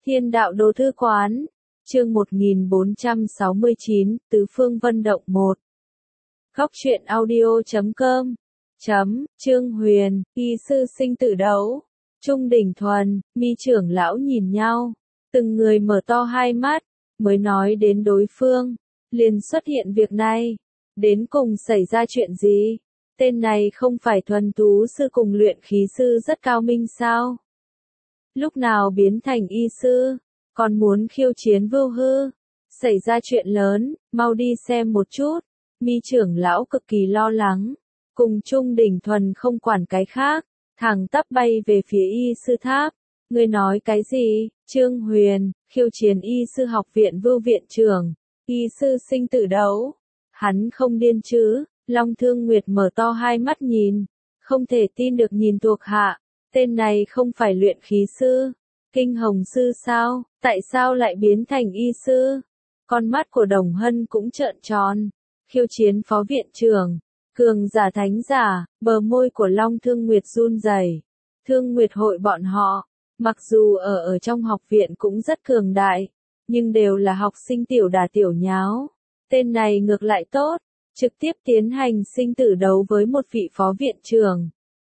Thiên đạo đồ thư quán, chương 1469, Tứ phương vân động 1. Góc truyện audio.com. Trương Huyền, y sư sinh tử đấu. Trung Đỉnh Thuần, Mi trưởng lão nhìn nhau, từng người mở to hai mắt, mới nói đến đối phương, liền xuất hiện việc này. Đến cùng xảy ra chuyện gì? Tên này không phải thuần tú sư cùng luyện khí sư rất cao minh sao? Lúc nào biến thành y sư, còn muốn khiêu chiến Vưu Hư? Xảy ra chuyện lớn, mau đi xem một chút. Mi trưởng lão cực kỳ lo lắng, cùng Trung Đỉnh Thuần không quản cái khác, thẳng tắp bay về phía y sư tháp. Ngươi nói cái gì? Trương Huyền, khiêu chiến y sư học viện Vưu viện trưởng, y sư sinh tử đấu. Hắn không điên chứ? Long Thương Nguyệt mở to hai mắt nhìn, không thể tin được nhìn thuộc hạ. Tên này không phải luyện khí sư, kinh hồng sư sao? Tại sao lại biến thành y sư? Con mắt của Đồng Hân cũng trợn tròn. Khiêu chiến phó viện trưởng, cường giả thánh giả, bờ môi của Long Thương Nguyệt run rẩy. Thương Nguyệt hội bọn họ, mặc dù ở trong học viện cũng rất cường đại, nhưng đều là học sinh tiểu đà tiểu nháo. Tên này ngược lại tốt, trực tiếp tiến hành sinh tử đấu với một vị phó viện trưởng.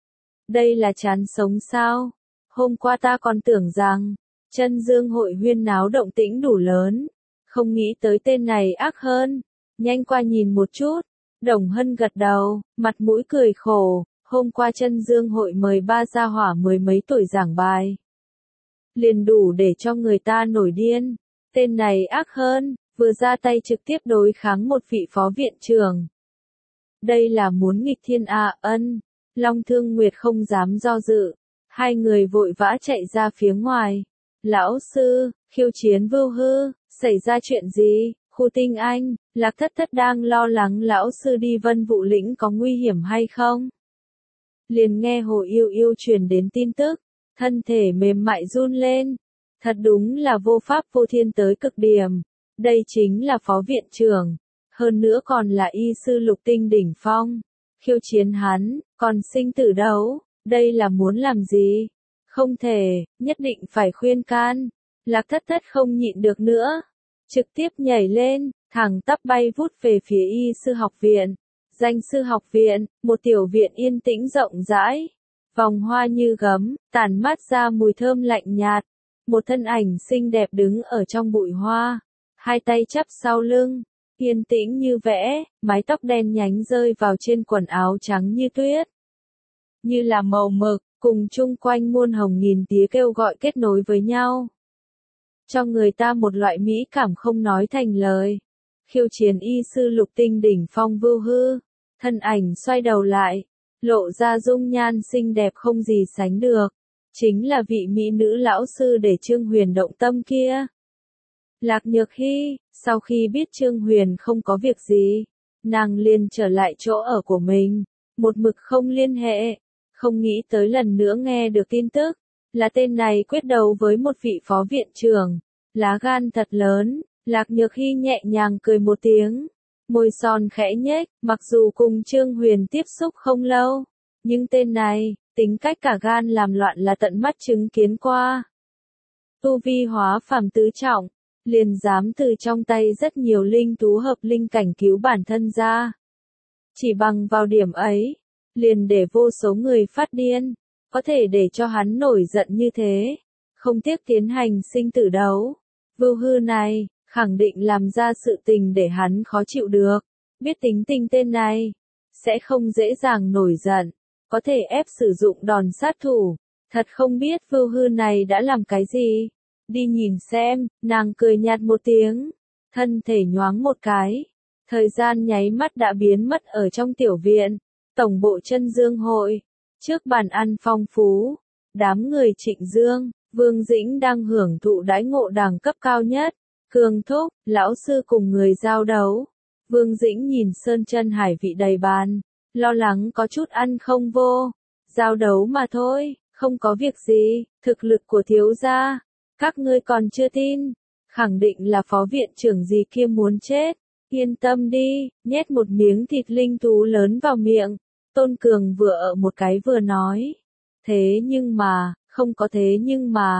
Đây là chán sống sao? Hôm qua ta còn tưởng rằng, Chân Dương hội huyên náo động tĩnh đủ lớn, không nghĩ tới tên này ác hơn. Nhanh qua nhìn một chút. Đồng Hân gật đầu, mặt mũi cười khổ. Hôm qua Chân Dương hội mời ba gia hỏa mười mấy tuổi giảng bài, liền đủ để cho người ta nổi điên. Tên này ác hơn, vừa ra tay trực tiếp đối kháng một vị phó viện trưởng. Đây là muốn nghịch thiên ân. Long Thương Nguyệt không dám do dự, hai người vội vã chạy ra phía ngoài. Lão sư, khiêu chiến Vưu Hư, xảy ra chuyện gì? Khu Tinh Anh, Lạc Thất Thất đang lo lắng lão sư đi Vân Vũ Lĩnh có nguy hiểm hay không. Liền nghe Hồ Yêu Yêu truyền đến tin tức, thân thể mềm mại run lên. Thật đúng là vô pháp vô thiên tới cực điểm. Đây chính là phó viện trưởng, hơn nữa còn là y sư lục tinh đỉnh phong. Khiêu chiến hắn, còn sinh tử đấu, đây là muốn làm gì? Không thể, nhất định phải khuyên can. Lạc Thất Thất không nhịn được nữa, trực tiếp nhảy lên, thẳng tắp bay vút về phía y sư học viện. Danh sư học viện, một tiểu viện yên tĩnh rộng rãi, vòng hoa như gấm, tản mát ra mùi thơm lạnh nhạt. Một thân ảnh xinh đẹp đứng ở trong bụi hoa, hai tay chắp sau lưng, yên tĩnh như vẽ, mái tóc đen nhánh rơi vào trên quần áo trắng như tuyết, như là màu mực, cùng chung quanh muôn hồng nghìn tía kêu gọi kết nối với nhau, cho người ta một loại mỹ cảm không nói thành lời. Khiêu chiến y sư lục tinh đỉnh phong Vưu Hư, thân ảnh xoay đầu lại, lộ ra dung nhan xinh đẹp không gì sánh được, chính là vị mỹ nữ lão sư để Trương Huyền động tâm kia. Lạc Nhược Hy, sau khi biết Trương Huyền không có việc gì, nàng liền trở lại chỗ ở của mình, một mực không liên hệ, không nghĩ tới lần nữa nghe được tin tức, là tên này quyết đấu với một vị phó viện trưởng, lá gan thật lớn. Lạc Nhược Hy nhẹ nhàng cười một tiếng, môi son khẽ nhếch, mặc dù cùng Trương Huyền tiếp xúc không lâu, nhưng tên này, tính cách cả gan làm loạn là tận mắt chứng kiến qua. Tu vi hóa phàm tứ trọng, liền dám từ trong tay rất nhiều linh thú hợp linh cảnh cứu bản thân ra. Chỉ bằng vào điểm ấy, liền để vô số người phát điên, có thể để cho hắn nổi giận như thế, không tiếc tiến hành sinh tử đấu. Vưu Hư này, khẳng định làm ra sự tình để hắn khó chịu được, biết tính tình tên này, sẽ không dễ dàng nổi giận, có thể ép sử dụng đòn sát thủ, thật không biết Vưu Hư này đã làm cái gì. Đi nhìn xem, nàng cười nhạt một tiếng, thân thể nhoáng một cái, thời gian nháy mắt đã biến mất ở trong tiểu viện, tổng bộ Chân Dương hội, trước bàn ăn phong phú, đám người Trịnh Dương, Vương Dĩnh đang hưởng thụ đãi ngộ đẳng cấp cao nhất. Cường thúc, lão sư cùng người giao đấu. Vương Dĩnh nhìn sơn chân hải vị đầy bàn, lo lắng có chút ăn không vô. Giao đấu mà thôi, không có việc gì, thực lực của thiếu gia, các ngươi còn chưa tin, khẳng định là phó viện trưởng gì kia muốn chết. Yên tâm đi, nhét một miếng thịt linh thú lớn vào miệng. Tôn Cường vừa ở một cái vừa nói. Thế nhưng mà, không có thế nhưng mà.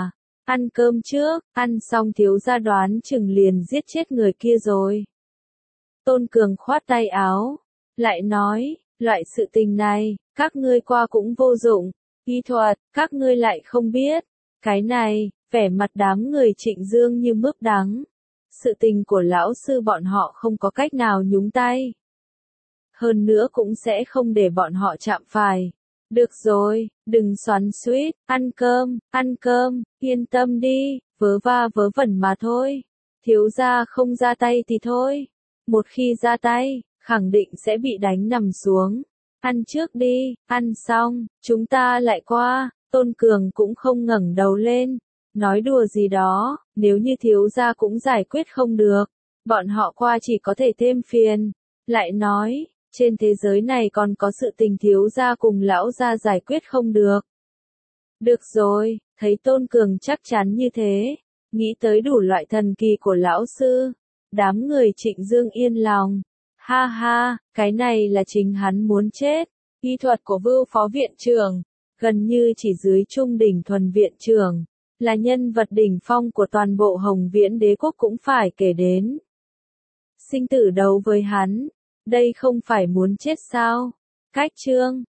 ăn cơm trước, ăn xong thiếu gia đoán chừng liền giết chết người kia rồi. Tôn Cường khoát tay áo, lại nói, loại sự tình này, các ngươi qua cũng vô dụng, y thuật, các ngươi lại không biết. Cái này, vẻ mặt đám người Trịnh Dương như mướp đắng. Sự tình của lão sư bọn họ không có cách nào nhúng tay. Hơn nữa cũng sẽ không để bọn họ chạm phải. Được rồi, đừng xoắn xuýt, ăn cơm, yên tâm đi, vớ va vớ vẩn mà thôi. Thiếu gia không ra tay thì thôi. Một khi ra tay, khẳng định sẽ bị đánh nằm xuống. Ăn trước đi, ăn xong, chúng ta lại qua. Tôn Cường cũng không ngẩng đầu lên. Nói đùa gì đó, nếu như thiếu gia cũng giải quyết không được, bọn họ qua chỉ có thể thêm phiền. Lại nói, trên thế giới này còn có sự tình thiếu gia cùng lão gia giải quyết không được. Được rồi, thấy Tôn Cường chắc chắn như thế, nghĩ tới đủ loại thần kỳ của lão sư, đám người Trịnh Dương yên lòng. Ha ha, cái này là chính hắn muốn chết. Y thuật của Vưu phó viện trưởng, gần như chỉ dưới trung đỉnh thuần viện trưởng, là nhân vật đỉnh phong của toàn bộ Hồng Viễn đế quốc cũng phải kể đến. Sinh tử đấu với hắn, đây không phải muốn chết sao? Cách chương